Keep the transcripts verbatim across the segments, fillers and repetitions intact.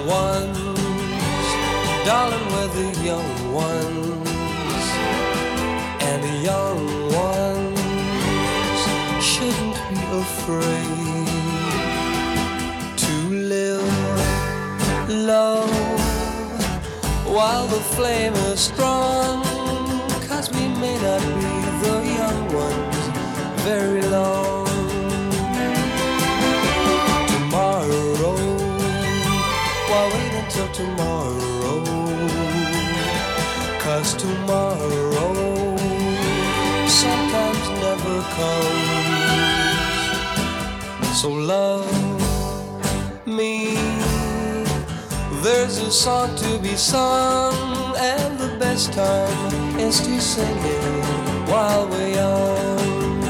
ones, darling, we're the young ones, and the young ones shouldn't be afraid to live low while the flame is strong, 'cause we may not be the young ones very long. Tomorrow, why wait until tomorrow? 'Cause tomorrow sometimes never comes. So love me, there's a song to be sung, and the best time is to sing it while we're young.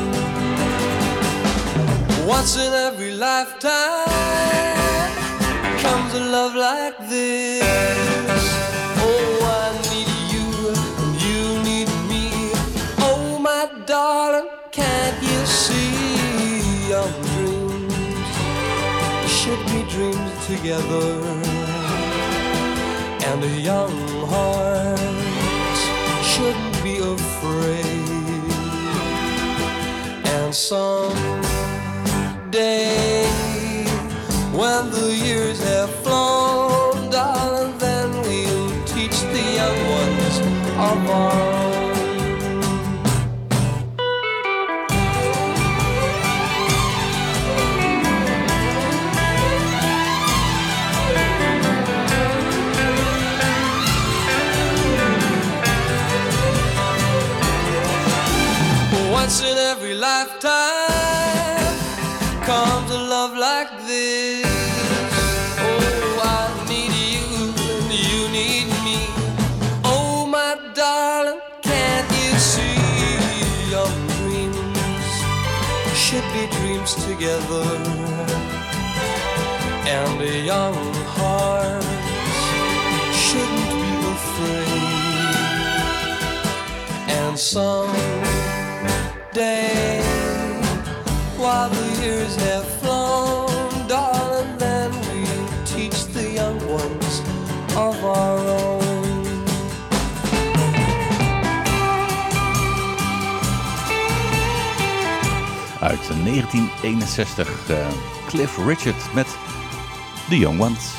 Once in every lifetime comes a love like this. Oh, I need you and you need me. Oh, my darling, can't you see? Young dreams should be dreamed together, and a young heart shouldn't be afraid. And someday, when the years have flown, darling, then we'll teach the young ones of our own. Once in every lifetime comes a love like this. Oh, I need you and you need me. Oh, my darling, can't you see? Young dreams should be dreams together, and a young heart shouldn't be afraid. And some day, while the years have flown, darling, then we'll teach the young ones of our own. Uit negentien eenenzestig, uh, Cliff Richard met The Young Ones.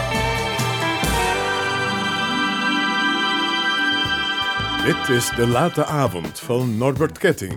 Dit is De Late Avond van Norbert Ketting.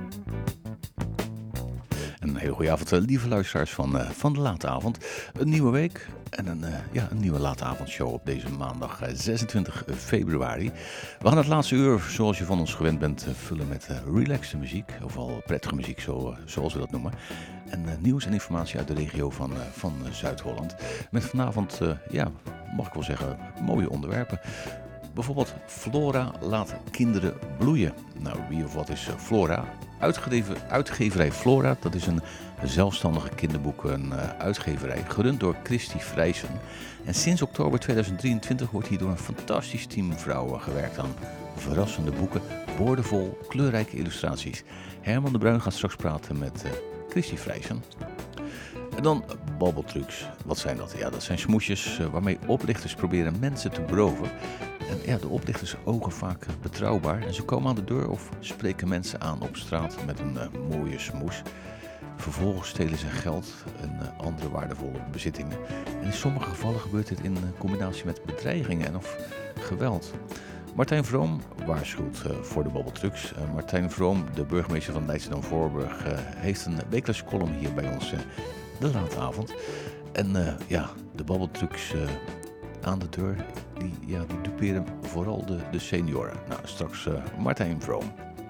Een hele goede avond, lieve luisteraars van, uh, van De Late Avond. Een nieuwe week en een, uh, ja, een nieuwe Late Avondshow op deze maandag uh, zesentwintig februari. We gaan het laatste uur, zoals je van ons gewend bent, uh, vullen met uh, relaxte muziek. Of al prettige muziek, zo, uh, zoals we dat noemen. En uh, nieuws en informatie uit de regio van, uh, van uh, Zuid-Holland. Met vanavond, uh, ja, mag ik wel zeggen, mooie onderwerpen. Bijvoorbeeld Flora laat kinderen bloeien. Nou, wie of wat is Flora? Uitgegeven, uitgeverij Flora, dat is een zelfstandige kinderboeken uitgeverij, gerund door Christy Vrijsen. En sinds oktober tweeduizend drieëntwintig wordt hier door een fantastisch team vrouwen gewerkt aan verrassende boeken, boordevol kleurrijke illustraties. Herman de Bruin gaat straks praten met uh, Christy Vrijsen. En dan babbeltrucs. Wat zijn dat? Ja, dat zijn smoesjes uh, waarmee oplichters proberen mensen te beroven. En ja, de oplichters ogen vaak betrouwbaar. En ze komen aan de deur of spreken mensen aan op straat met een uh, mooie smoes. Vervolgens stelen ze geld en uh, andere waardevolle bezittingen. En in sommige gevallen gebeurt dit in uh, combinatie met bedreigingen en of geweld. Martijn Vroom waarschuwt uh, voor de babbeltrucs. Uh, Martijn Vroom, de burgemeester van Leidschendam-Voorburg, uh, heeft een wekelijkse column hier bij ons uh, de late avond. En uh, ja, de babbeltrucs uh, aan de deur, die, ja, die duperen vooral de, de senioren. Nou, straks uh, Martijn Vroom.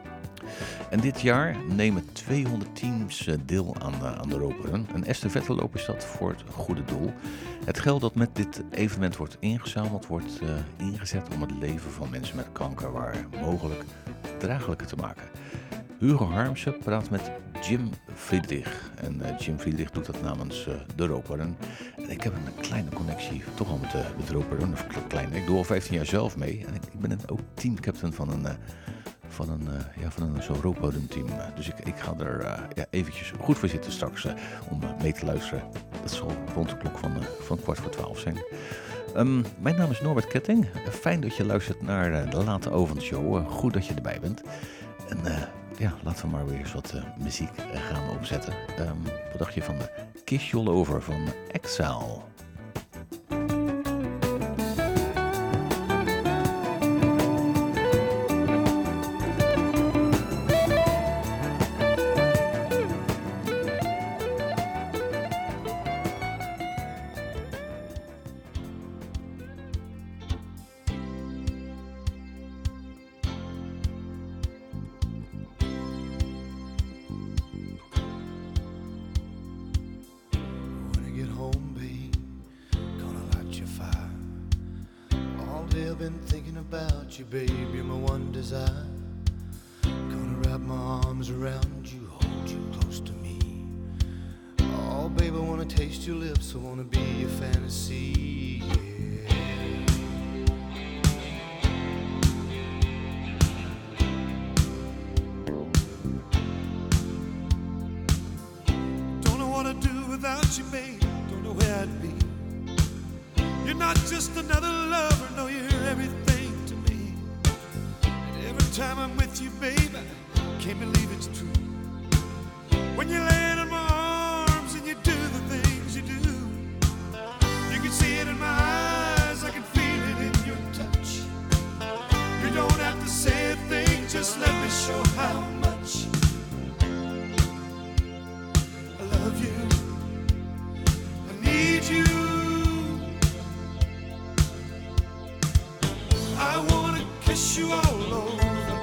En dit jaar nemen tweehonderd teams deel aan de, aan de Roperun. Een estafetteloop is dat voor het goede doel. Het geld dat met dit evenement wordt ingezameld, wordt uh, ingezet om het leven van mensen met kanker waar mogelijk draaglijker te maken. Hugo Harmsen praat met Jim Friedrich. En uh, Jim Friedrich doet dat namens uh, de Roperun. En ik heb een kleine connectie toch al met de, met de Roperun. Of klein, ik doe al vijftien jaar zelf mee. En ik, ik ben ook teamcaptain van een... Uh, van een, uh, ja, van een zo'n Roperun team. Dus ik, ik ga er uh, ja, eventjes goed voor zitten straks uh, om uh, mee te luisteren Dat zal rond de klok van, uh, van kwart voor twaalf zijn. Um, mijn naam is Norbert Ketting. Fijn dat je luistert naar uh, de Late Avondshow. Uh, goed dat je erbij bent. En uh, ja, laten we maar weer eens wat uh, muziek uh, gaan opzetten. Um, wat dacht je van de Kiss You All Over van Exile? You, babe, you're my one desire. Gonna wrap my arms around you, hold you close to me. Oh, babe, I wanna taste your lips, I wanna be your fantasy. Yeah. Don't know what I'd do without you, babe. Don't know where I'd be. You're not just another lover, no, you're everything. Time I'm with you, baby, can't believe it's true. When you land in my arms and you do the things you do, you can see it in my eyes, I can feel it in your touch. You don't have to say a thing, just let me show how much I love you, I need you. I wanna kiss you all over.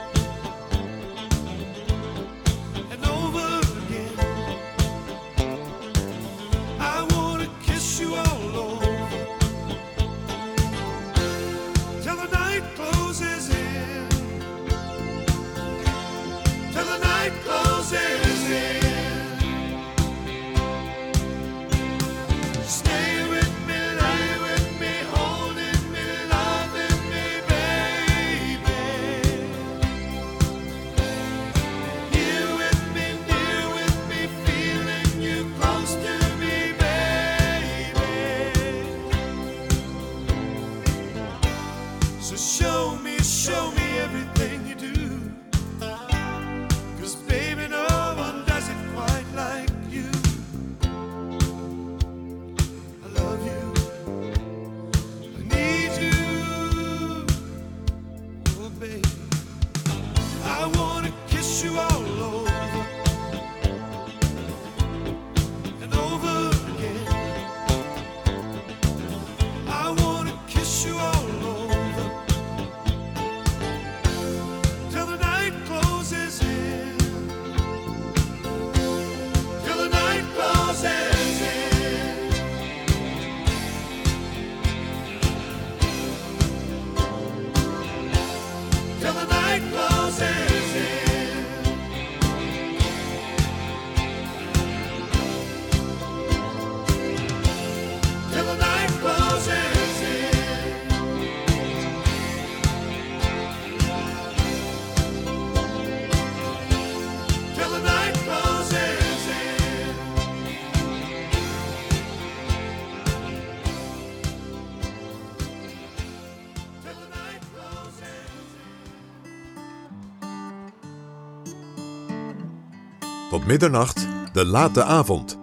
Tot middernacht, de late avond.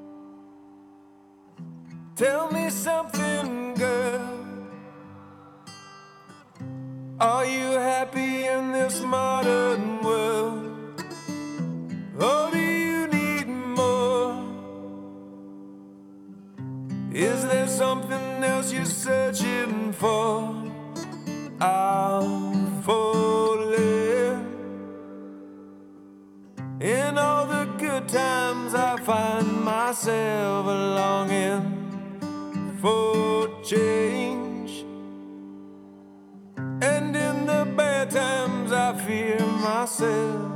Tell me something, girl. Are you happy in this modern world? Or do you need more? Is there something else you're searching for? I'm falling. In all the good times I find myself longing for change, and in the bad times I fear myself.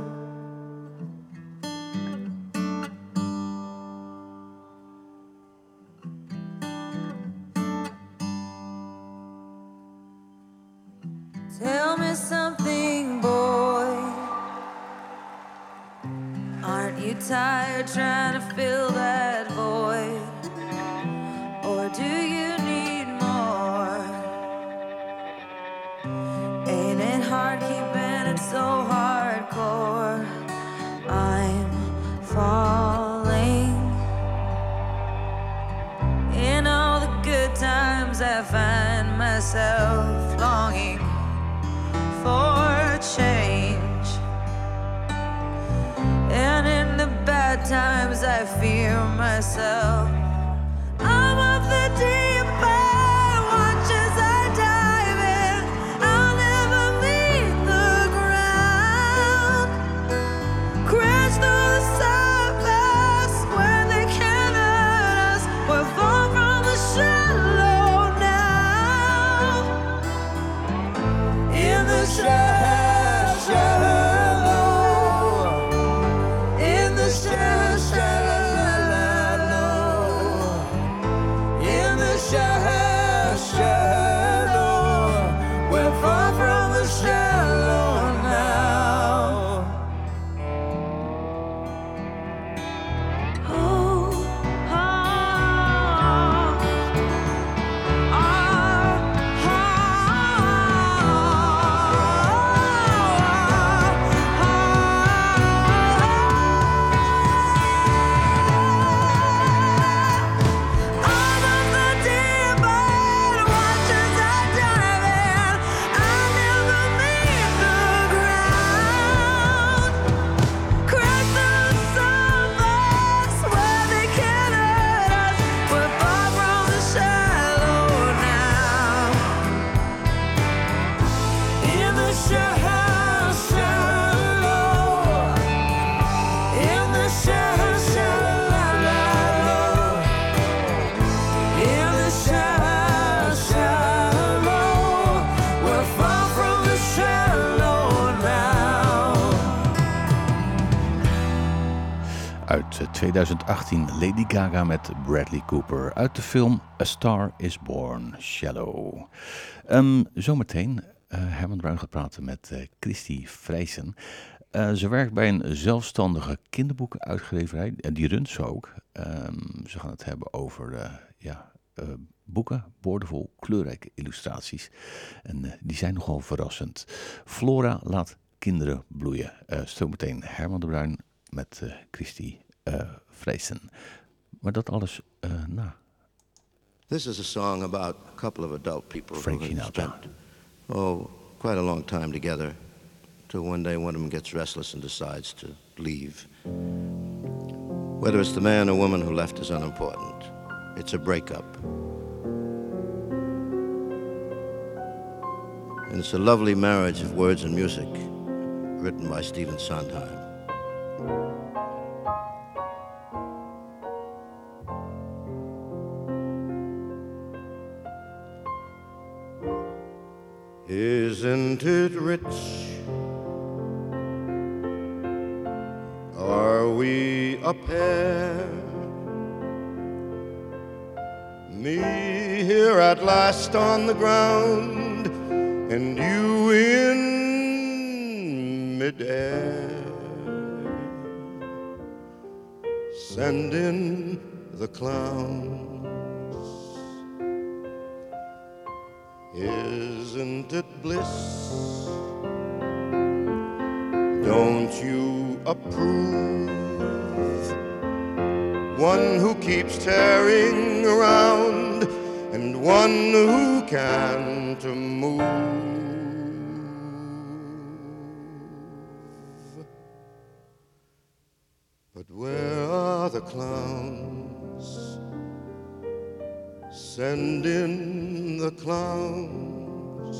Tell me something, boy. Aren't you tired trying to fill that void? times I find myself longing for change, and in the bad times I fear myself. I'm of the deep end, watch as I dive in. I'll never meet the ground. Crash through the surface where they can't hurt us. We're far from the shallow now. In the shallow, shallow. In the shallow, shallow. In the shallow, shallow. We're far from the shallow now. Oh, ah, ah, I'm of the deep end, watch as I dive in. I'll never meet the ground. Crash through the surface where they can't hurt us. We're far from the shallow now. In the shallow, shallow. In the shallow, shallow. In the shallow, shallow. We're far from the shallow now. Uit eh, tweeduizend achttien Lady Gaga met Bradley Cooper uit de film A Star is Born, Shallow. Ehm, zometeen, eh Herman Bruin gaat praten met eh Christy Vrijsen. Eh, ze werkt bij een zelfstandige kinderboekenuitgeverij en die runt ze ook. Ehm, ze gaan het hebben over eh, ja, eh, boeken, boordevol kleurrijke illustraties. En eh, die zijn nogal verrassend. Flora laat kinderen bloeien. Eh zometeen Herman de Bruin met eh Christy eh Vrijsen. Maar dat alles eh, na. This is a song about a couple of adult people Frank who have Sinatra. spent, oh, quite a long time together, till one day one of them gets restless and decides to leave. Whether it's the man or woman who left is unimportant. It's a breakup. And it's a lovely marriage of words and music, written by Stephen Sondheim. Isn't it rich? Are we a pair? Me here at last on the ground, and you in midair. Send in the clowns. Isn't it bliss? Don't you approve? One who keeps tearing around and one who can't move. But where are the clowns? Send in the clowns.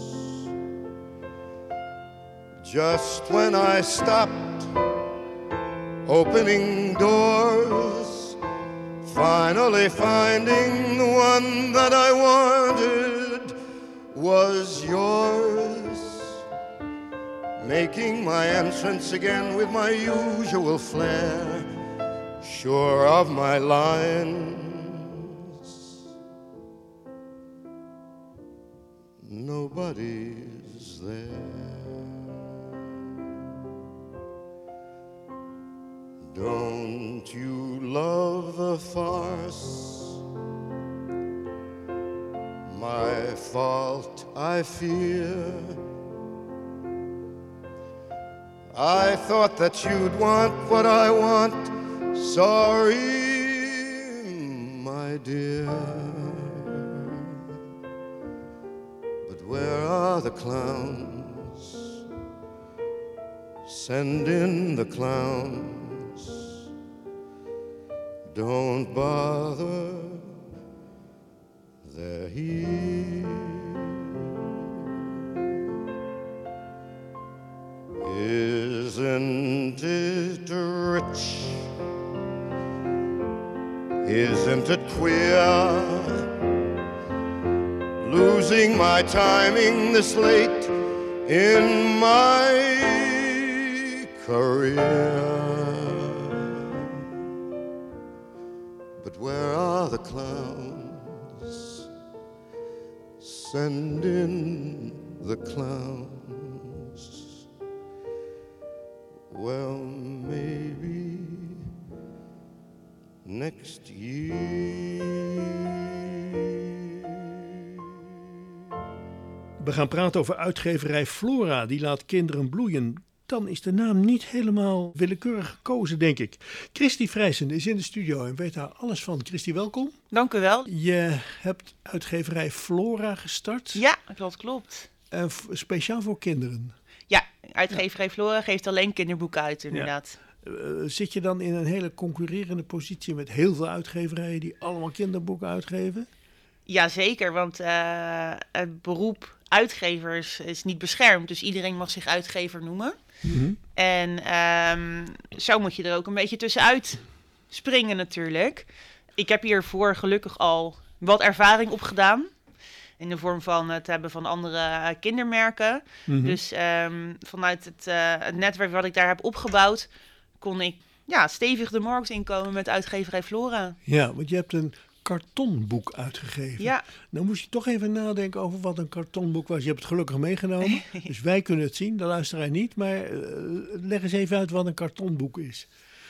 Just when I stopped opening doors, finally finding the one that I wanted was yours. Making my entrance again with my usual flair, sure of my lines. Nobody's there. Don't you love the farce? My fault, I fear. I thought that you'd want what I want. Sorry, my dear. where are the clowns? Send in the clowns. Don't bother, they're here. Isn't it rich? Isn't it queer? Losing my timing this late in my career. But where are the clowns? Send in the clowns. Well, maybe next year. We gaan praten over uitgeverij Flora, die laat kinderen bloeien. Dan is de naam niet helemaal willekeurig gekozen, denk ik. Christy Vrijsen is in de studio en weet daar alles van. Christy, welkom. Dank u wel. Je hebt uitgeverij Flora gestart. Ja, dat klopt. Uh, speciaal voor kinderen. Ja, uitgeverij Flora geeft alleen kinderboeken uit, inderdaad. Ja. Uh, zit je dan in een hele concurrerende positie met heel veel uitgeverijen die allemaal kinderboeken uitgeven? Jazeker, want uh, het beroep uitgevers is niet beschermd. Dus iedereen mag zich uitgever noemen. Mm-hmm. En um, zo moet je er ook een beetje tussenuit springen natuurlijk. Ik heb hiervoor gelukkig al wat ervaring opgedaan. In de vorm van het hebben van andere kindermerken. Mm-hmm. Dus um, vanuit het, uh, het netwerk wat ik daar heb opgebouwd, kon ik ja, stevig de markt inkomen met uitgeverij Flora. Ja, want je hebt een kartonboek uitgegeven. Ja. Nou moest je toch even nadenken over wat een kartonboek was. Je hebt het gelukkig meegenomen, dus wij kunnen het zien, de luisteraar niet. Maar uh, leg eens even uit wat een kartonboek is.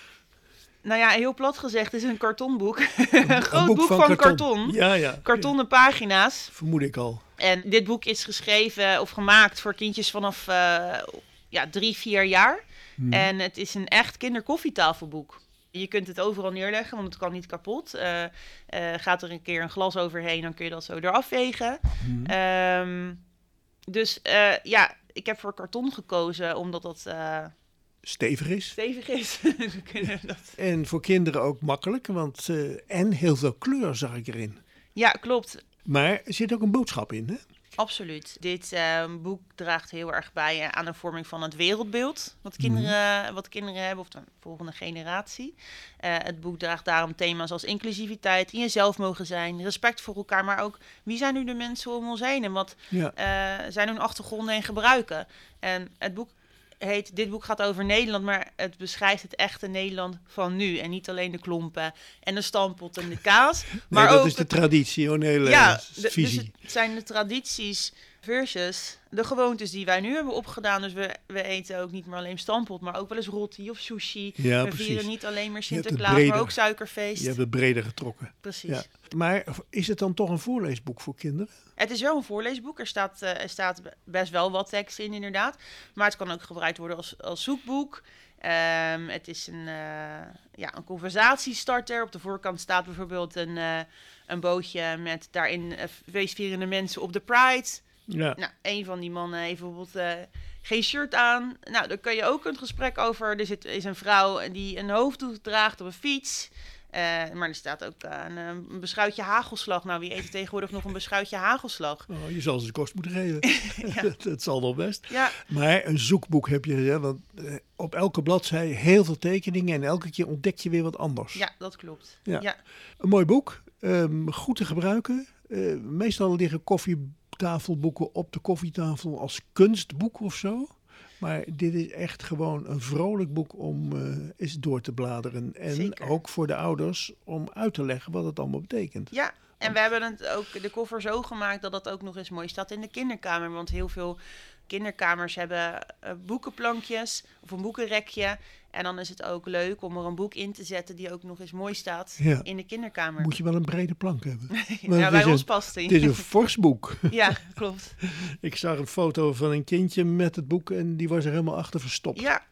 Nou ja, heel plat gezegd is een kartonboek. een groot boek boek van, van karton. karton. Ja, ja. Kartonnen pagina's. Vermoed ik al. En dit boek is geschreven of gemaakt voor kindjes vanaf uh, ja, drie, vier jaar. Hmm. En het is een echt kinderkoffietafelboek. Je kunt het overal neerleggen, want het kan niet kapot. Uh, uh, gaat er een keer een glas overheen, dan kun je dat zo eraf vegen. Hmm. Um, dus uh, ja, ik heb voor karton gekozen, omdat dat Uh, stevig is. Stevig is. dat... En voor kinderen ook makkelijk, want uh, en heel veel kleur zag ik erin. Ja, klopt. Maar er zit ook een boodschap in, hè? Absoluut. Dit uh, boek draagt heel erg bij uh, aan de vorming van het wereldbeeld wat kinderen, mm. wat kinderen hebben, of de volgende generatie. Uh, het boek draagt daarom thema's als inclusiviteit, in jezelf mogen zijn, respect voor elkaar, maar ook wie zijn nu de mensen om ons heen en wat ja. uh, zijn hun achtergronden en gebruiken. En het boek heet, dit boek gaat over Nederland, maar het beschrijft het echte Nederland van nu. En niet alleen de klompen en de stamppot en de kaas. Maar nee, dat ook is de traditionele ja, de, visie. Dus het zijn de tradities versus de gewoontes die wij nu hebben opgedaan. Dus we, we eten ook niet meer alleen stamppot, maar ook wel eens roti of sushi. Ja, we precies. vieren niet alleen maar Sinterklaas, maar ook suikerfeest. Je hebt het breder getrokken. Precies. Ja. Maar is het dan toch een voorleesboek voor kinderen? Het is wel een voorleesboek. Er staat, uh, er staat best wel wat tekst in, inderdaad. Maar het kan ook gebruikt worden als, als zoekboek. Um, het is een, uh, ja, een conversatiestarter. Op de voorkant staat bijvoorbeeld een, uh, een bootje met daarin uh, feestvierende mensen op de Pride. Ja. Nou, een van die mannen heeft bijvoorbeeld uh, geen shirt aan. Nou, daar kan je ook een gesprek over. Er zit, is een vrouw die een hoofddoek draagt op een fiets. Uh, maar er staat ook uh, een, een beschuitje hagelslag. Nou, wie eet tegenwoordig nog een beschuitje hagelslag? Oh, je zal ze de kost moeten geven. ja. dat, dat zal wel best. Ja. Maar een zoekboek heb je, hè, want uh, op elke bladzij heel veel tekeningen en elke keer ontdek je weer wat anders. Ja, dat klopt. Ja. Ja. Een mooi boek, um, goed te gebruiken. Uh, meestal liggen koffietafelboeken op de koffietafel als kunstboek of zo. Maar dit is echt gewoon een vrolijk boek om uh, eens door te bladeren. En Zeker. Ook voor de ouders om uit te leggen wat het allemaal betekent. Ja, en we hebben het ook de koffer zo gemaakt dat het ook nog eens mooi staat in de kinderkamer. Want heel veel kinderkamers hebben uh, boekenplankjes of een boekenrekje. En dan is het ook leuk om er een boek in te zetten die ook nog eens mooi staat ja. in de kinderkamer. Moet je wel een brede plank hebben. ja, bij ons een, past die. Het is een fors boek. ja, klopt. Ik zag een foto van een kindje met het boek en die was er helemaal achter verstopt. Ja.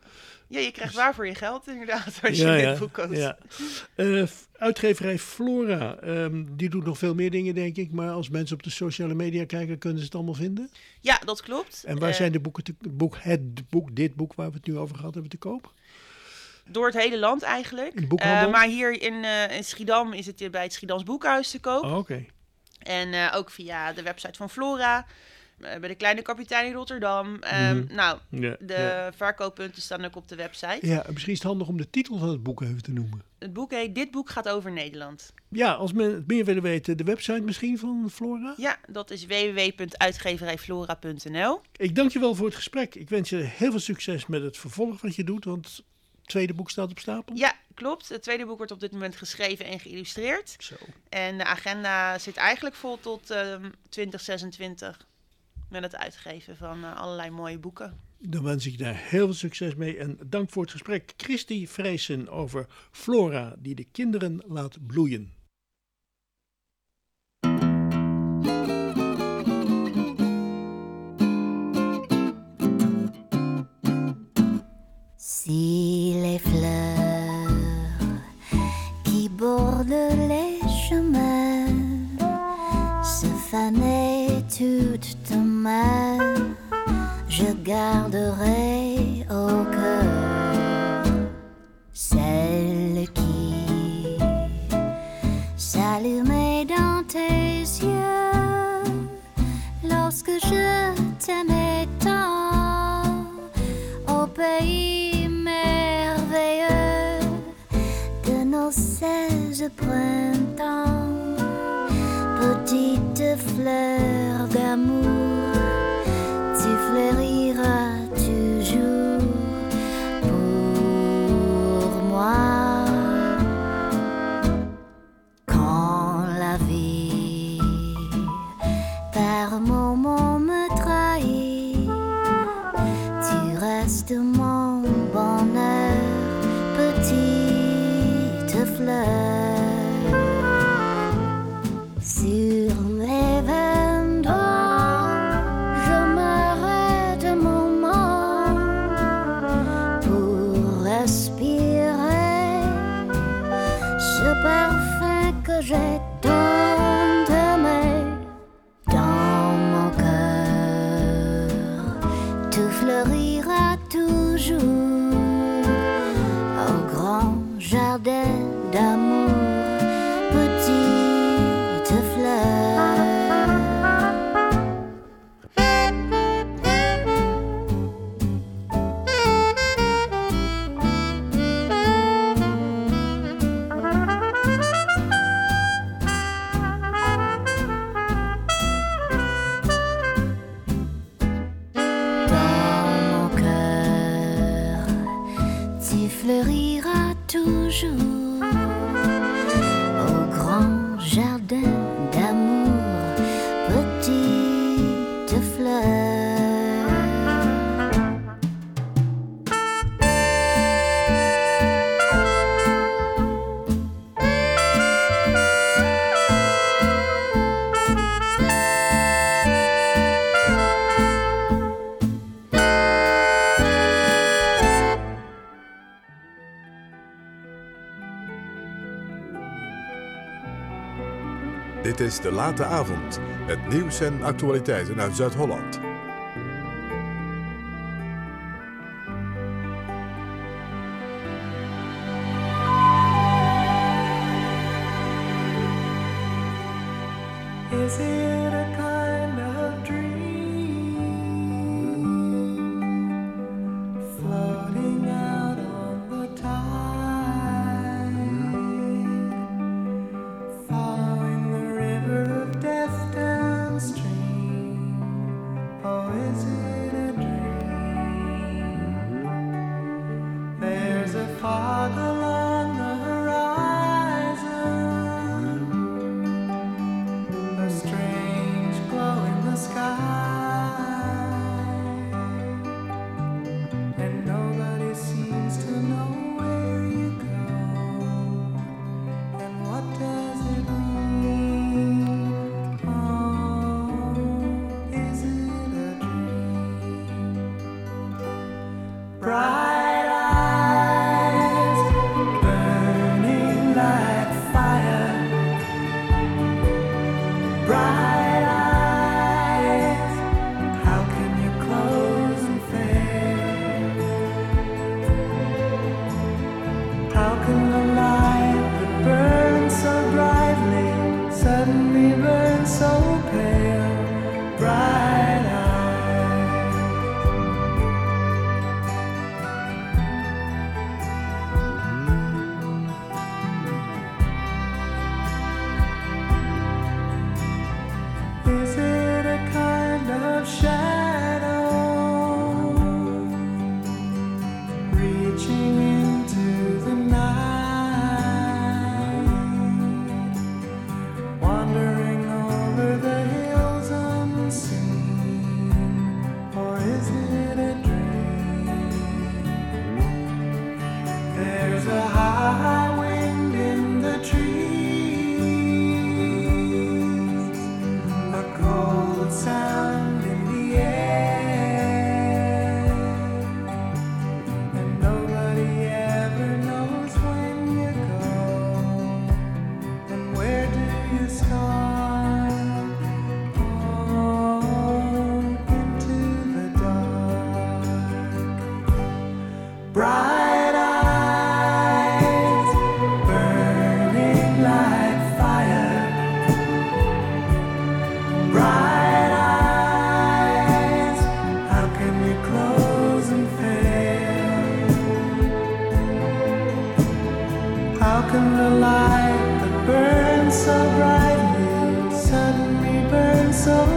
Ja, je krijgt waar voor je geld inderdaad als je dit boek koopt. Ja. Uh, uitgeverij Flora, um, die doet nog veel meer dingen, denk ik. Maar als mensen op de sociale media kijken, kunnen ze het allemaal vinden? Ja, dat klopt. En waar uh, zijn de boeken, te, boek, het boek, dit boek waar we het nu over gehad hebben, te koop? Door het hele land eigenlijk. Uh, maar hier in, uh, in Schiedam is het bij het Schiedams Boekhuis te koop. Oh, oké. Okay. En uh, ook via de website van Flora. Uh, bij de Kleine Kapitein in Rotterdam. Um, mm-hmm. Nou, ja, de ja. verkooppunten staan ook op de website. Ja, misschien is het handig om de titel van het boek even te noemen. Het boek heet Dit boek gaat over Nederland. Ja, als men het meer willen weten, de website misschien van Flora? Ja, dat is w w w punt uitgeverijflora punt n l. Ik dank je wel voor het gesprek. Ik wens je heel veel succes met het vervolg wat je doet, want het tweede boek staat op stapel. Ja, klopt. Het tweede boek wordt op dit moment geschreven en geïllustreerd. Zo. En de agenda zit eigenlijk vol tot uh, twintig zesentwintig. Met het uitgeven van uh, allerlei mooie boeken. Dan wens ik daar heel veel succes mee. En dank voor het gesprek. Christy Vreesen over Flora die de kinderen laat bloeien. Si les fleurs qui bordent les chemins se fanaient toutes demain, je garderai au cœur celle qui s'allumait dans tes yeux lorsque je t'aimais tant au pays merveilleux de nos seize printemps. Petite fleur d'amour, tu fleuriras toujours pour moi. Quand la vie par moments me trahit, tu restes mon bonheur, petite fleur. Sur mes vingt doigts, je m'arrête un moment pour respirer ce parfum que j'ai tant aimé. Dans mon cœur, tout fleurira toujours au grand jardin d'amour. Fleurira toujours au grand jardin d'amour, petite fleur. Dit is De Late Avond, het nieuws en actualiteiten uit Zuid-Holland. Is it a kind of dream floating out on the tide, following the river of death downstream? Oh, is it a dream? There's a fog along the horizon, a strange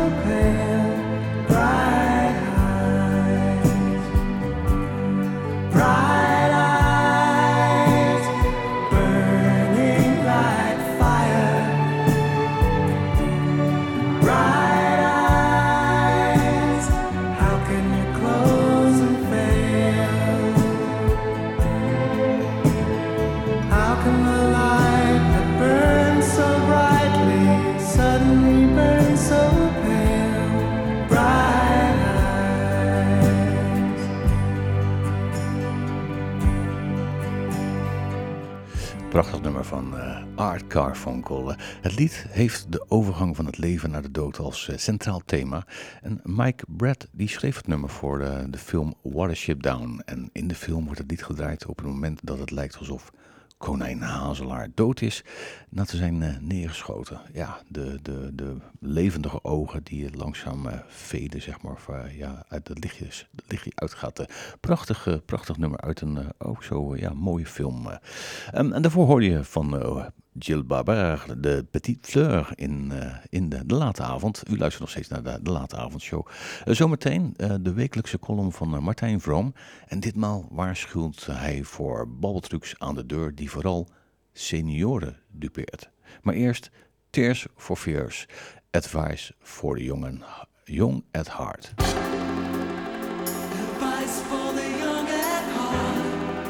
pale, bright eyes, bright eyes, burning like fire, bright eyes, how can you close and fail? How can the light that burns so brightly suddenly burn so pale, bright eyes? Prachtig nummer van uh, Art Carfunkel. Uh, het lied heeft de overgang van het leven naar de dood als uh, centraal thema. En Mike Brett die schreef het nummer voor de, de film Watership Down. En in de film wordt het lied gedraaid op het moment dat het lijkt alsof konijn Hazelaar dood is na te zijn uh, neergeschoten. Ja, de, de, de levendige ogen die langzaam uh, veden, zeg maar, of, uh, ja, uit het lichtje, het lichtje uitgaat. Uh, prachtig, uh, prachtig nummer uit een uh, ook zo uh, ja, mooie film. Uh. Um, en daarvoor hoorde je van uh, Gilles Babert, de Petite Fleur in, uh, in de, de late avond. U luistert nog steeds naar de, de late avondshow. Uh, zometeen uh, de wekelijkse column van uh, Martijn Vroom. En ditmaal waarschuwt hij voor babbeltrucs aan de deur die vooral senioren dupeert. Maar eerst Tears for Fears, advice for the young, and, young at heart. Advice for the young at heart.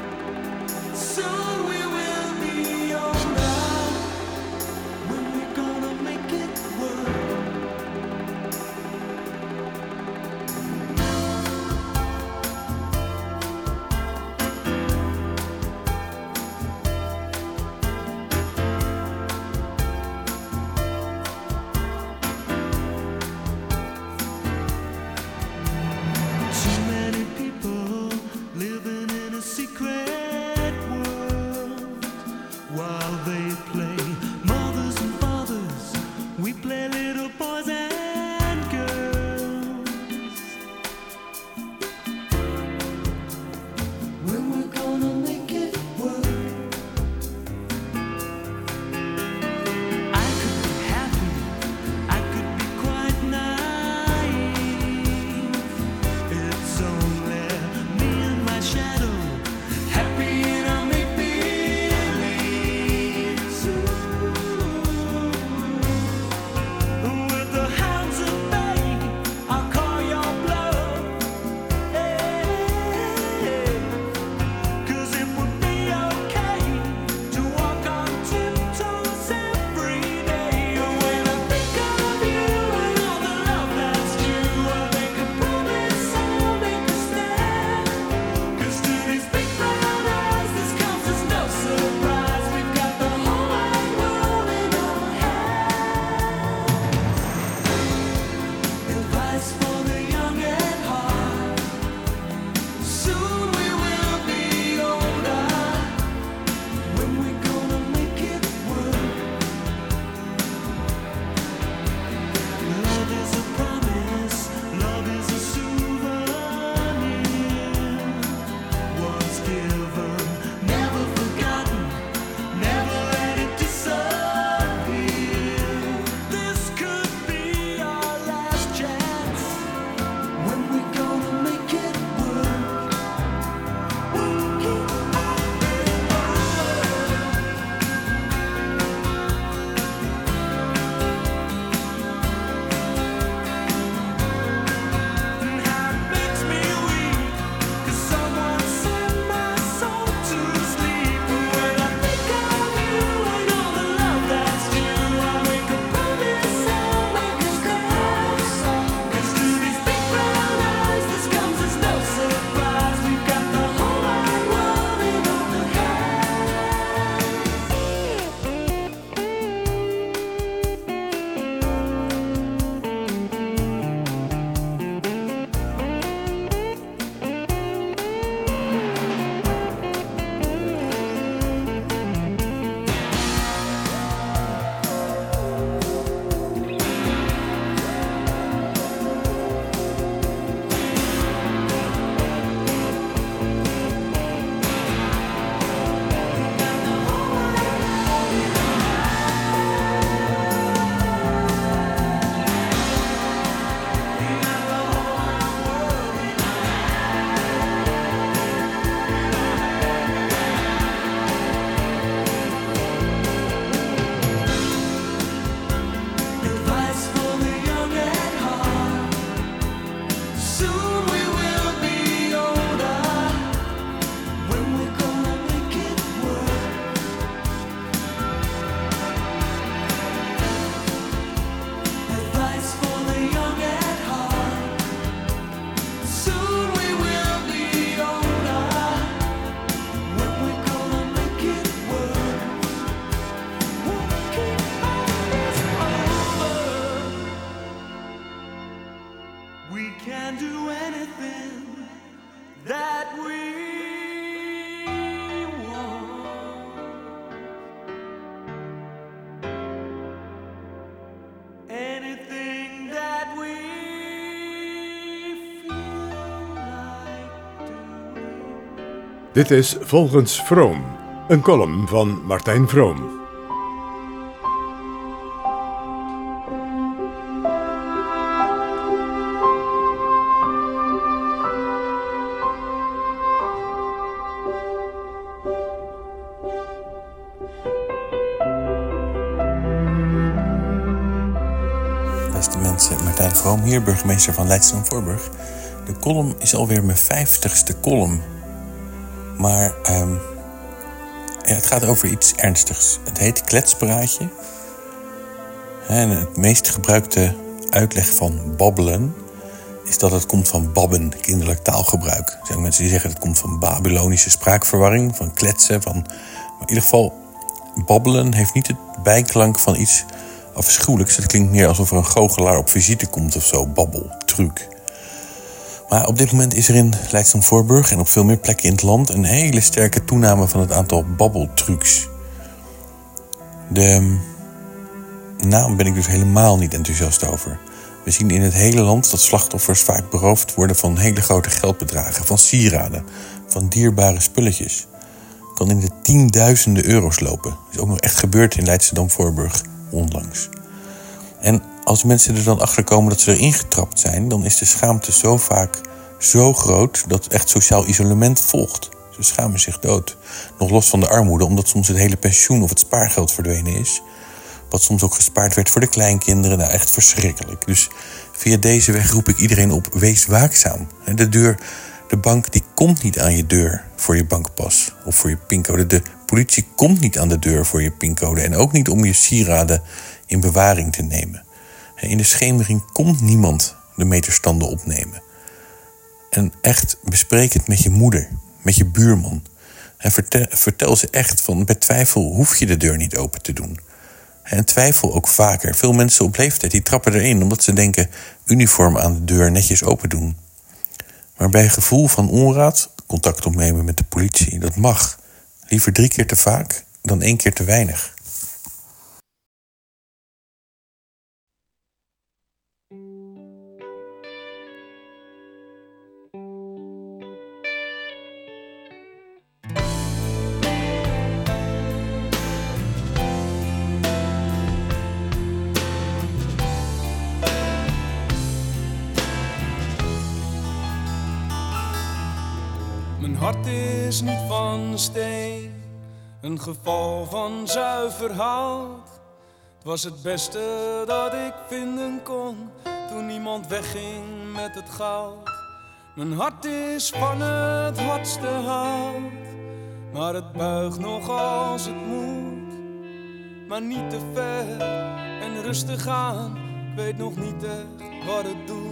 Soon we will be older. When we're gonna make it work. We can do anything that we want. Anything that we feel like doing. Dit is Volgens Vroom, een column van Martijn Vroom. Beste mensen, Martijn Vroom hier, burgemeester van Leidschendam-Voorburg. De column is alweer mijn vijftigste column. Maar um, ja, het gaat over iets ernstigs. Het heet kletspraatje. En het meest gebruikte uitleg van babbelen is dat het komt van babben, kinderlijk taalgebruik. Er zijn mensen die zeggen dat het komt van Babylonische spraakverwarring, van kletsen. Van... Maar in ieder geval, babbelen heeft niet het bijklank van iets afschuwelijks. Het klinkt meer alsof er een goochelaar op visite komt of zo, babbel, truc. Maar op dit moment is er in Leidschendam-Voorburg en op veel meer plekken in het land een hele sterke toename van het aantal babbeltrucs. De naam ben ik dus helemaal niet enthousiast over. We zien in het hele land dat slachtoffers vaak beroofd worden van hele grote geldbedragen, van sieraden, van dierbare spulletjes. Kan in de tienduizenden euro's lopen. Dat is ook nog echt gebeurd in Leidschendam-Voorburg onlangs. En als mensen er dan achter komen dat ze erin getrapt zijn, dan is de schaamte zo vaak zo groot dat echt sociaal isolement volgt. Ze schamen zich dood. Nog los van de armoede, omdat soms het hele pensioen of het spaargeld verdwenen is. Wat soms ook gespaard werd voor de kleinkinderen. Nou, echt verschrikkelijk. Dus via deze weg roep ik iedereen op, wees waakzaam. De deur, de bank die komt niet aan je deur voor je bankpas of voor je pincode. De politie komt niet aan de deur voor je pincode en ook niet om je sieraden in bewaring te nemen. In de schemering komt niemand de meterstanden opnemen. En echt, bespreek het met je moeder, met je buurman. En vertel, vertel ze echt van, bij twijfel hoef je de deur niet open te doen. En twijfel ook vaker. Veel mensen op leeftijd die trappen erin omdat ze denken uniform aan de deur netjes open doen. Maar bij gevoel van onraad contact opnemen met de politie, dat mag. Liever drie keer te vaak dan één keer te weinig. Mijn hart is niet van steen, een geval van zuiver hout. Het was het beste dat ik vinden kon, toen iemand wegging met het goud. Mijn hart is van het hardste hout, maar het buigt nog als het moet. Maar niet te ver en rustig aan, ik weet nog niet echt wat het doet.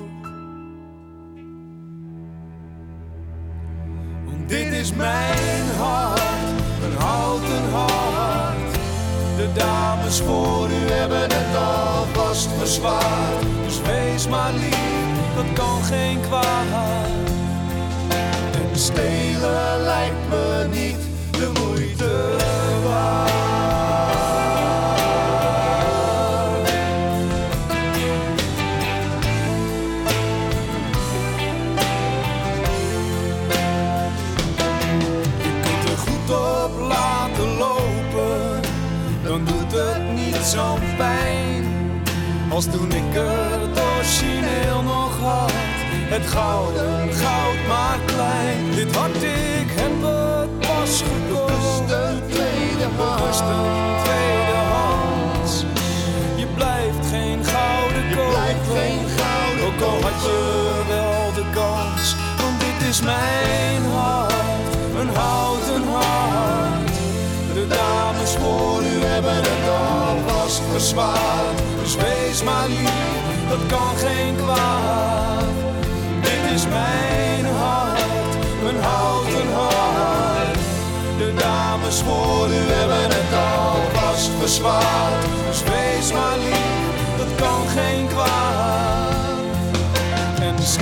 Dit is mijn hart, een houten hart. De dames voor u hebben het alvast verzwaard. Dus wees maar lief, dat kan geen kwaad. En stelen lijkt me niet de moeite waard. Dan doet het niet zo'n pijn als toen ik het origineel nog had. Het gouden goud maar klein. Dit hart, ik heb het pas gekocht. Bewust een tweedehands. tweedehands. Je blijft geen gouden kopen, ook al had je wel de kans. Want dit is mijn hart, een houten hart. De dames voor u hebben het alvast verzwaard. Dus wees maar lief, dat kan geen kwaad. Dit is mijn hart, een houten hart. De dames voor u hebben het alvast verzwaard. Dus wees maar lief, dat kan geen kwaad. En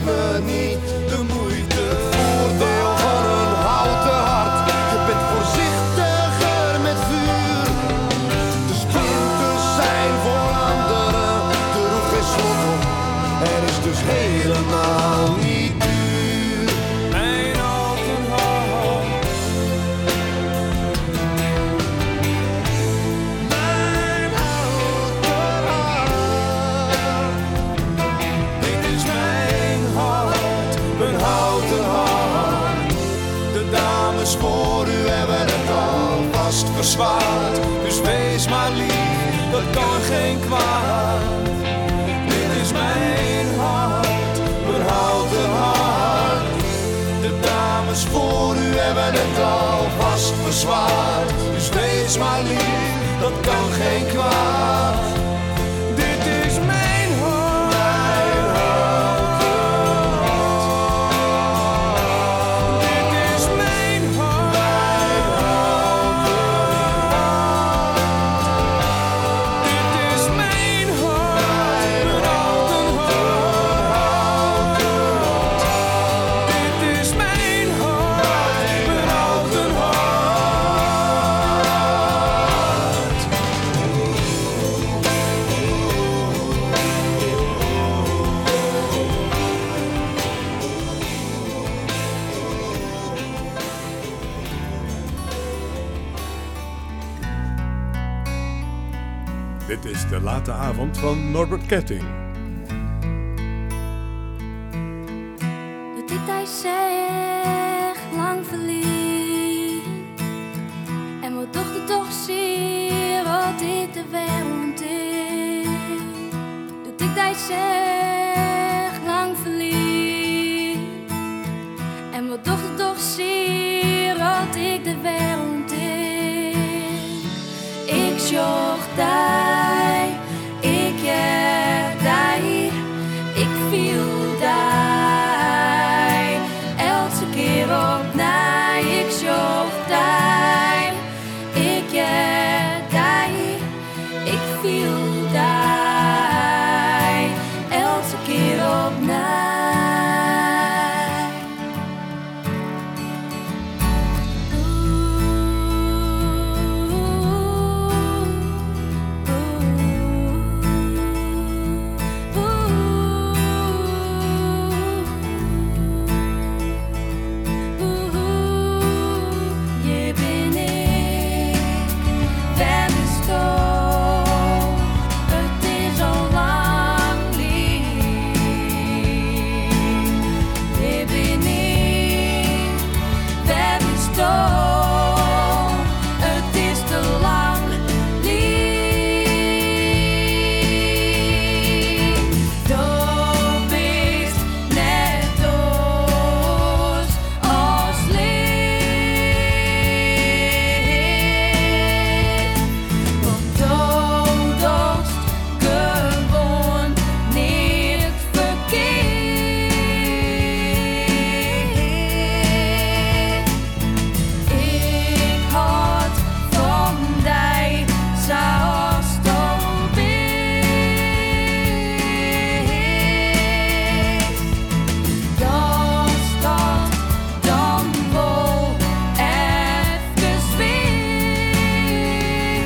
me niet de moeite. Voordeel van een houten hart, je bent voorzichtiger met vuur. De splinters zijn voor anderen, er hoeft geen slot op, er is dus helemaal niet duur. Mijn houten hart, mijn houten hart. Dit is mijn hart, mijn houten hart. De dames voor u hebben het alvast verzwaard, dus wees maar lief, dat kan geen kwaad. Dit is mijn hart, mijn houten hart. De dames voor u hebben het alvast verzwaard, dus wees maar lief, dat kan geen kwaad. Dit is mijn hart, mijn houten hart. Dit is mijn hart, mijn houten hart. Dit is mijn hart, mijn houten hart. Dit is mijn hart, mijn houten hart. Dit is de late avond van Norbert Ketting. De tijd hij zegt lang verliefd. En wat dochter toch zie wat dit de wereld is. De tijd hij zegt lang verliefd. En wat dochter toch zie wat ik de wereld is. Ik zocht daar, ik heb daar, ik viel daar, elke keer op na. Ik zocht daar, ik heb daar, ik viel daar, elke keer op na. Je ben ik, waar bist du? Het is al lang lief. Je ben ik, waar bist du? Het is te lang lief. Du bist net ons als lief. Want du dorst gewoon niet verkeerd. Ik had van die zoals du bist. Dat staat dan wel even weer.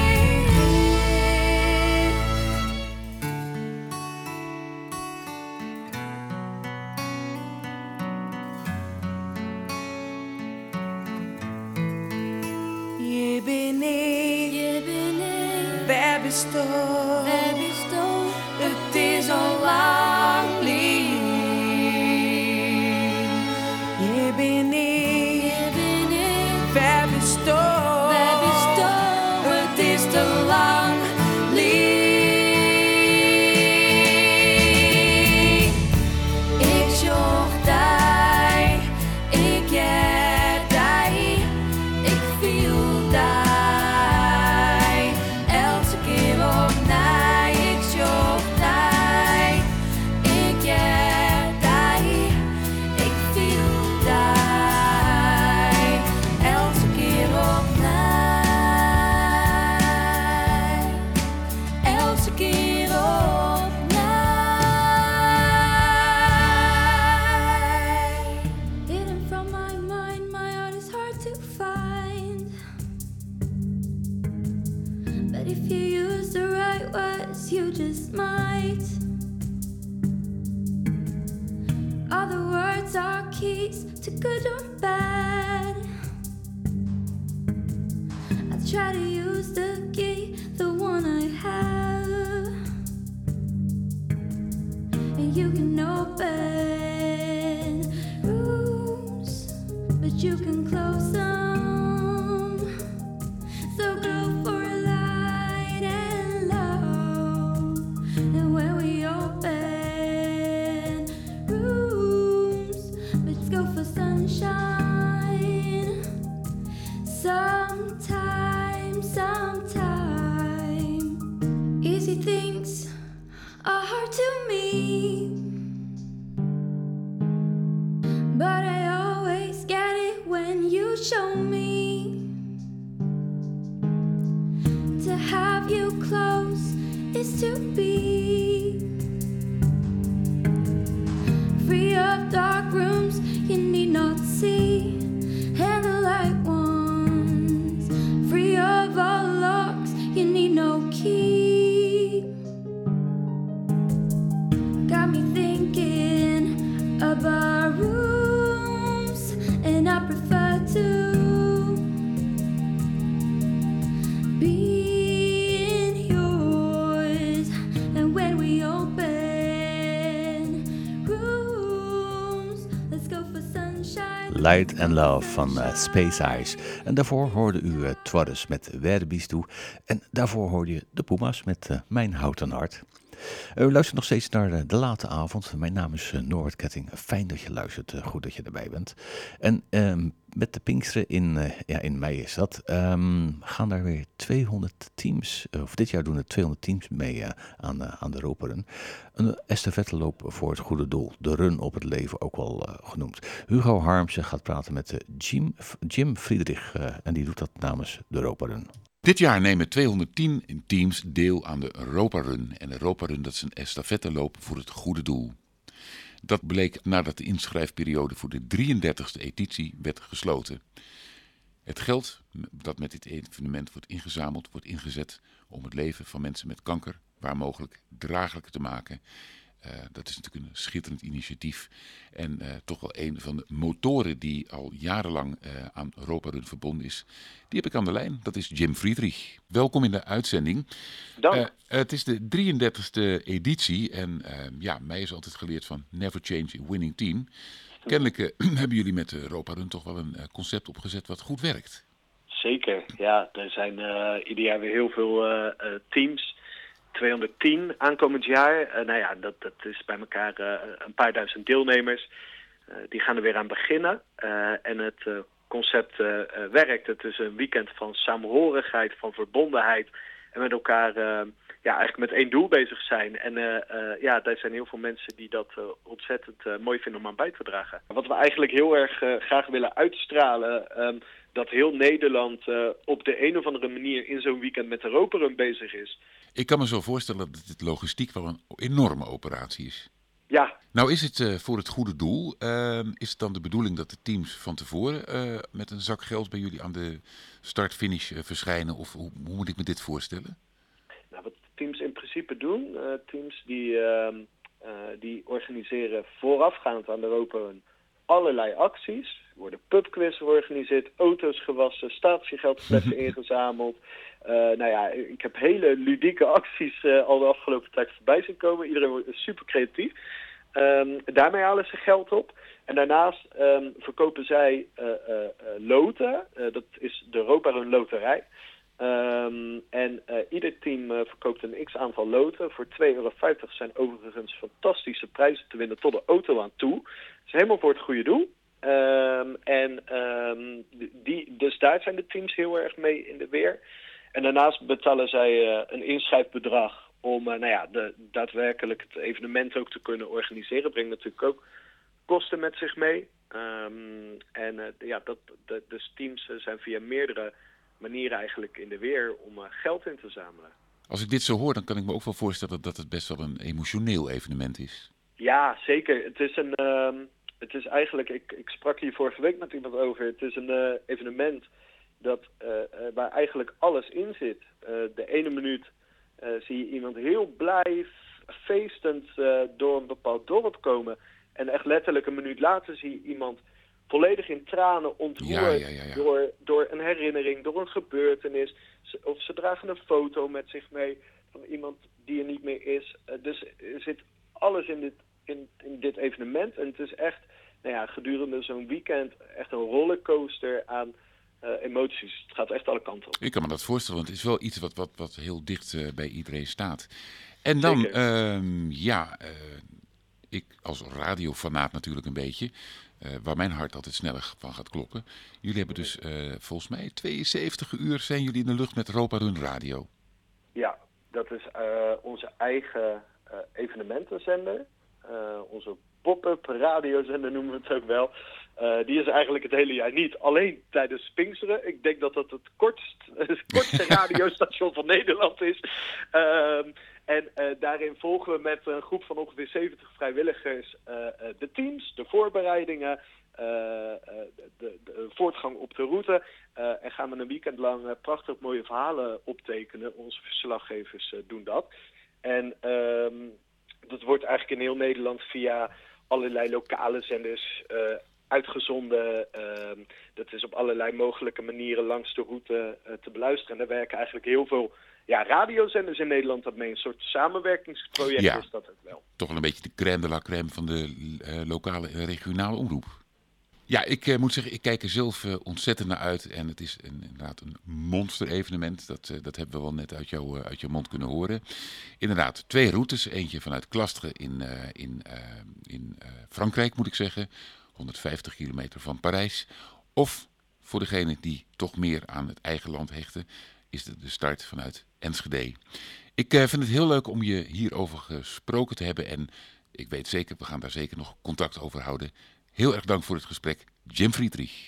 Je ben ik, je ben ik, waar bist du? Waar bist du? Het is al lang lief. Je ben ik, je ben ik, waar bist du? Waar bist du? Het is te lang lief. Ik zocht daar, ik heb daar, ik viel daar, elke keer op na. night. All the words are keys to good or bad. I try to use the key, the one I have, and you can open rooms, but you can close them. So go for light and love, and when we open rooms, let's go for sunshine. Sometime, sometime, easy things are hard to me, but I always get it when you show me. To have you close is to be free of dark rooms you need not see, and the light ones, free of all locks you need no key. Got me thinking about rooms, and I prefer to be in yours. And when we open rooms, let's go for sunshine. Light and Love van uh, Space Ice. En daarvoor hoorde u uh, Twaddes met Werbies toe. En daarvoor hoorde je de Puma's met uh, Mijn Houten Hart. Uh, u luistert nog steeds naar uh, De Late Avond. Mijn naam is uh, Norbert Ketting. Fijn dat je luistert. Uh, goed dat je erbij bent. En um, met de Pinksteren in, uh, ja, in mei is dat. Um, gaan daar weer tweehonderd teams. Uh, of dit jaar doen er tweehonderd teams mee uh, aan, uh, aan de Roperun. Een estafetteloop voor het goede doel. De run op het leven ook wel uh, genoemd. Hugo Harmsen gaat praten met uh, Jim, Jim Friedrich. Uh, en die doet dat namens de Roperun. Dit jaar nemen tweehonderdtien teams deel aan de Europa Run. En de Europa Run, dat is een estafetteloop voor het goede doel. Dat bleek nadat de inschrijfperiode voor de drieëndertigste editie werd gesloten. Het geld dat met dit evenement wordt ingezameld, wordt ingezet om het leven van mensen met kanker waar mogelijk draaglijker te maken. Uh, dat is natuurlijk een schitterend initiatief en uh, toch wel een van de motoren die al jarenlang uh, aan Europa Run verbonden is. Die heb ik aan de lijn, dat is Jim Friedrich. Welkom in de uitzending. Dank. Uh, het is de drieëndertigste editie en uh, ja, mij is altijd geleerd van never change a winning team. Kennelijk uh, hebben jullie met de Europa Run toch wel een uh, concept opgezet wat goed werkt. Zeker, ja. Er zijn uh, ieder jaar weer heel veel uh, uh, teams. tweehonderdtien aankomend jaar. Uh, nou ja, dat, dat is bij elkaar uh, een paar duizend deelnemers. Uh, die gaan er weer aan beginnen. Uh, en het uh, concept uh, uh, werkt. Het is een weekend van samenhorigheid, van verbondenheid. En met elkaar uh, ja, eigenlijk met één doel bezig zijn. En uh, uh, ja, daar zijn heel veel mensen die dat uh, ontzettend uh, mooi vinden om aan bij te dragen. Wat we eigenlijk heel erg uh, graag willen uitstralen... Um, dat heel Nederland uh, op de een of andere manier in zo'n weekend met de Europa Run bezig is. Ik kan me zo voorstellen dat het logistiek wel een enorme operatie is. Ja. Nou is het uh, voor het goede doel. Uh, is het dan de bedoeling dat de teams van tevoren uh, met een zak geld bij jullie aan de start-finish uh, verschijnen? Of hoe, hoe moet ik me dit voorstellen? Nou, wat teams in principe doen, uh, teams die, uh, uh, die organiseren voorafgaand aan de Europa Run allerlei acties. Er worden pubquiz georganiseerd, auto's gewassen, statiegeldflessen ingezameld. Uh, nou ja, ik heb hele ludieke acties uh, al de afgelopen tijd voorbij zien komen. Iedereen wordt super creatief. Um, daarmee halen ze geld op. En daarnaast um, verkopen zij uh, uh, uh, loten. Uh, dat is de Europa Run Loterij. Um, en uh, ieder team uh, verkoopt een x-aantal loten. Voor twee euro vijftig zijn overigens fantastische prijzen te winnen tot de auto aan toe. Dat is helemaal voor het goede doel. Um, en um, die, dus daar zijn de teams heel erg mee in de weer. En daarnaast betalen zij uh, een inschrijfbedrag om uh, nou ja, de, daadwerkelijk het evenement ook te kunnen organiseren. Brengt natuurlijk ook kosten met zich mee. Um, en uh, ja, dat, de, dus teams uh, zijn via meerdere manieren eigenlijk in de weer om uh, geld in te zamelen. Als ik dit zo hoor, dan kan ik me ook wel voorstellen dat het best wel een emotioneel evenement is. Ja, zeker. Het is een... Um, Het is eigenlijk, ik, ik sprak hier vorige week met iemand over, het is een uh, evenement dat, uh, uh, waar eigenlijk alles in zit. Uh, de ene minuut uh, zie je iemand heel blij, feestend uh, door een bepaald dorp komen. En echt letterlijk een minuut later zie je iemand volledig in tranen ontroerd ja, ja, ja, ja. Door, door een herinnering, door een gebeurtenis. Of ze dragen een foto met zich mee van iemand die er niet meer is. Uh, dus er zit alles in dit, in, in dit evenement. En het is echt, nou ja, gedurende zo'n weekend echt een rollercoaster aan uh, emoties. Het gaat echt alle kanten op. Ik kan me dat voorstellen, want het is wel iets wat, wat, wat heel dicht uh, bij iedereen staat. En dan, uh, ja, uh, ik als radiofanaat natuurlijk een beetje, uh, waar mijn hart altijd sneller van gaat kloppen. Jullie hebben dus uh, volgens mij tweeënzeventig uur zijn jullie in de lucht met Europa Run Radio. Ja, dat is uh, onze eigen uh, evenementenzender. Uh, onze pop-up radiozender noemen we het ook wel. Uh, die is eigenlijk het hele jaar niet. Alleen tijdens Pinksteren. Ik denk dat dat het kortst, het kortste radiostation van Nederland is. Uh, en uh, daarin volgen we met een groep van ongeveer zeventig vrijwilligers uh, uh, de teams, de voorbereidingen, uh, uh, de, de voortgang op de route. Uh, en gaan we een weekend lang uh, prachtig mooie verhalen optekenen. Onze verslaggevers uh, doen dat. En uh, dat wordt eigenlijk in heel Nederland via allerlei lokale zenders uh, uitgezonden. Uh, dat is op allerlei mogelijke manieren langs de route uh, te beluisteren. En daar werken eigenlijk heel veel ja, radiozenders in Nederland dat mee. Een soort samenwerkingsproject ja, is dat ook wel. Toch wel een beetje de crème de la crème van de uh, lokale en regionale omroep. Ja, ik uh, moet zeggen, ik kijk er zelf uh, ontzettend naar uit. En het is een, inderdaad een monster-evenement. Dat, uh, dat hebben we wel net uit, jou, uh, uit jouw mond kunnen horen. Inderdaad, twee routes. Eentje vanuit Clastres in, uh, in, uh, in uh, Frankrijk, moet ik zeggen. honderdvijftig kilometer van Parijs. Of, voor degene die toch meer aan het eigen land hechten, is het de start vanuit Enschede. Ik uh, vind het heel leuk om je hierover gesproken te hebben. En ik weet zeker, we gaan daar zeker nog contact over houden. Heel erg dank voor het gesprek, Jim Friedrich.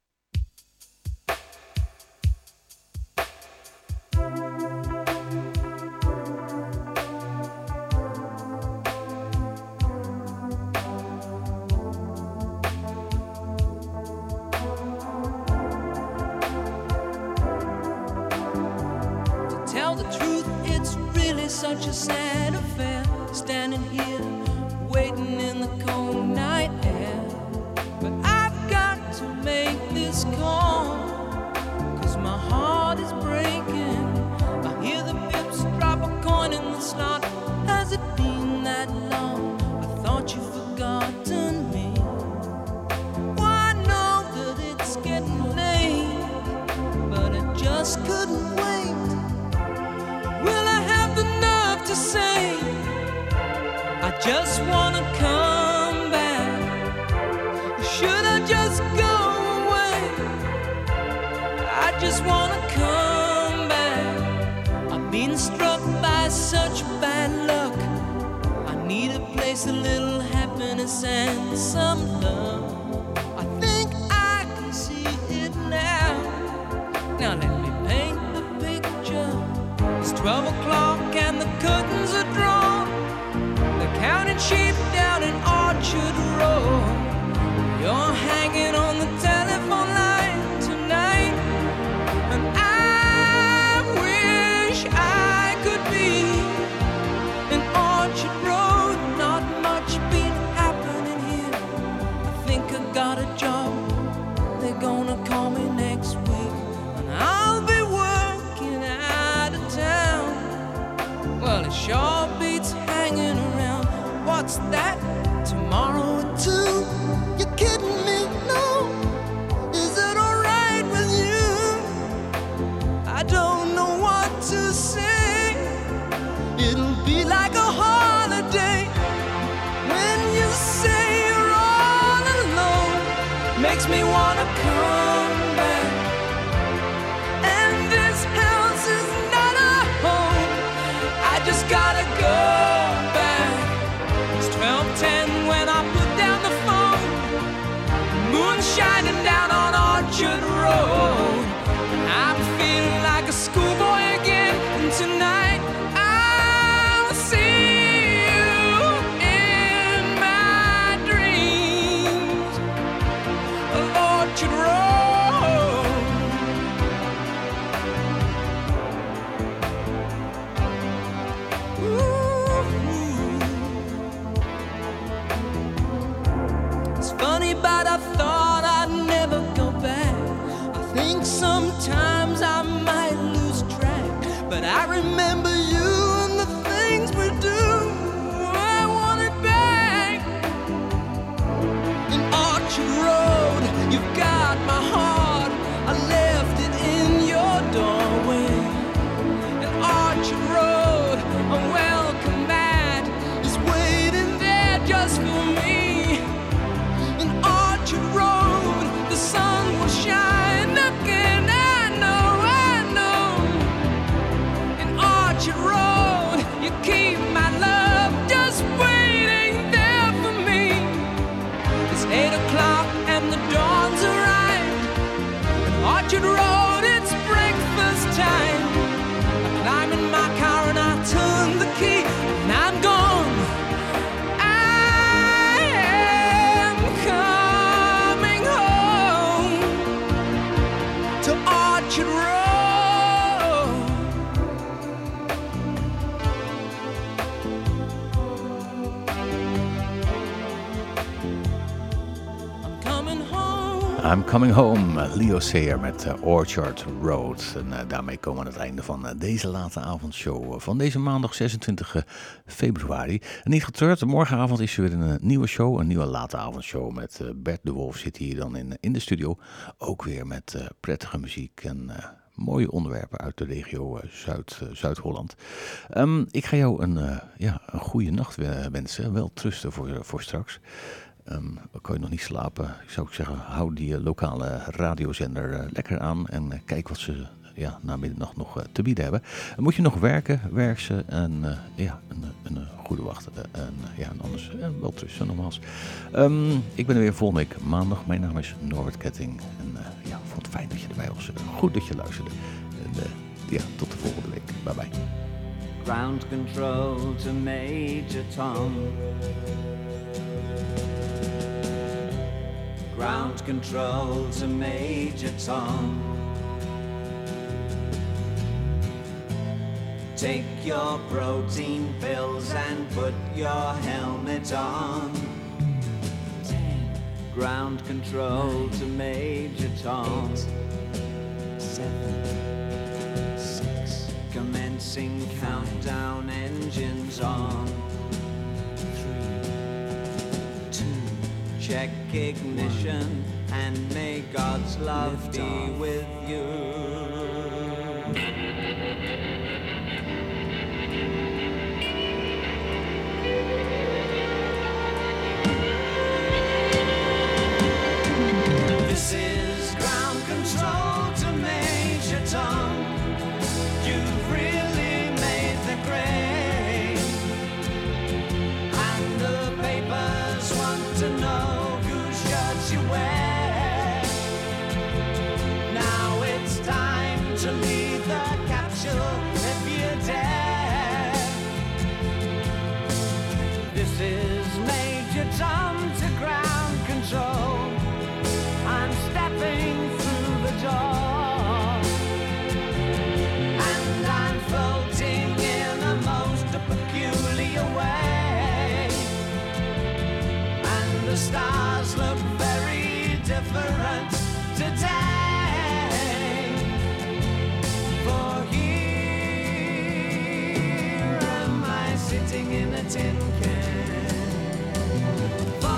To tell the truth, it's really such a sad affair. Standing here, waiting in the cold night air. But I've got to make this call, 'cause my heart is breaking. I hear the pips drop a coin in the slot. Has it been that long? I thought you'd forgotten me. Well, I know that it's getting late, but I just couldn't wait. Will I have the nerve to say I just wanna come back? Should I just go away? I just wanna come back. I've been struck by such bad luck. I need a place, a little happiness and some love. I think I can see it now. Now let me paint the picture. It's twelve o'clock and the curtains are drawn. They're counting sheep down in Orchard Road. You're hanging on the telephone line tonight, and I wish I could be in Orchard Road. Not much been happening here. I think I got a job. They're gonna call me next week, and I'll be working out of town. Well, it sure beats hanging around. What's that? Tomorrow at two? You're kidding me? No. Is it alright with you? I don't know what to say. It'll be like a holiday when you say you're all alone. Makes me wanna come back. And this house is not a home. I just gotta go back. It's twelve ten when I put down the phone. Moon shining down on Orchard Road. I'm feeling like a schoolboy again. And tonight I'll see you in my dreams of Orchard Road. for me. In Orchard Road, the sun will shine again. I know, I know. In Orchard Road, you keep my love just waiting there for me. It's eight o'clock and the dawn's arrived. In Orchard Road, it's breakfast time. I climb in my car and I turn the key, and I'm gone. I am coming home to Orchard Road. I'm coming home. I'm Coming Home, Leo Sayer met uh, Orchard Road. En uh, daarmee komen we aan het einde van uh, deze late avondshow uh, van deze maandag zesentwintig februari. En niet getreurd, morgenavond is er weer een uh, nieuwe show, een nieuwe late avondshow met uh, Bert de Wolf zit hier dan in, in de studio. Ook weer met uh, prettige muziek en uh, mooie onderwerpen uit de regio uh, Zuid, uh, Zuid-Holland. Um, ik ga jou een, uh, ja, een goede nacht wensen, wel trusten voor, voor straks. Um, kan je nog niet slapen, ik zou zeggen, hou die uh, lokale radiozender uh, lekker aan en uh, kijk wat ze ja, na middernacht nog uh, te bieden hebben. En moet je nog werken, werk ze en uh, ja, een, een, een goede wacht. Uh, en uh, ja, en anders uh, wel trusten nogmaals. Um, ik ben er weer volgende week maandag. Mijn naam is Norbert Ketting en uh, ja, ik vond het fijn dat je erbij was. Goed dat je luisterde. En uh, ja, tot de volgende week. Bye bye. Ground control to Major Tom. Ground control to Major Tom. Take your protein pills and put your helmet on. Ten. Ground control nine, to Major Tom. Eight, seven, six. Commencing five, countdown, engines on. Check ignition and may God's love Lift be off. With you. This is ground control to Major Tom. You've really made the grade, and the papers want to know you wear. Now it's time to leave the capsule if you dare. This is Major Tom to ground control. I'm stepping through the door, and I'm floating in a most peculiar way, and the stars look different today. For here am I sitting in a tin can.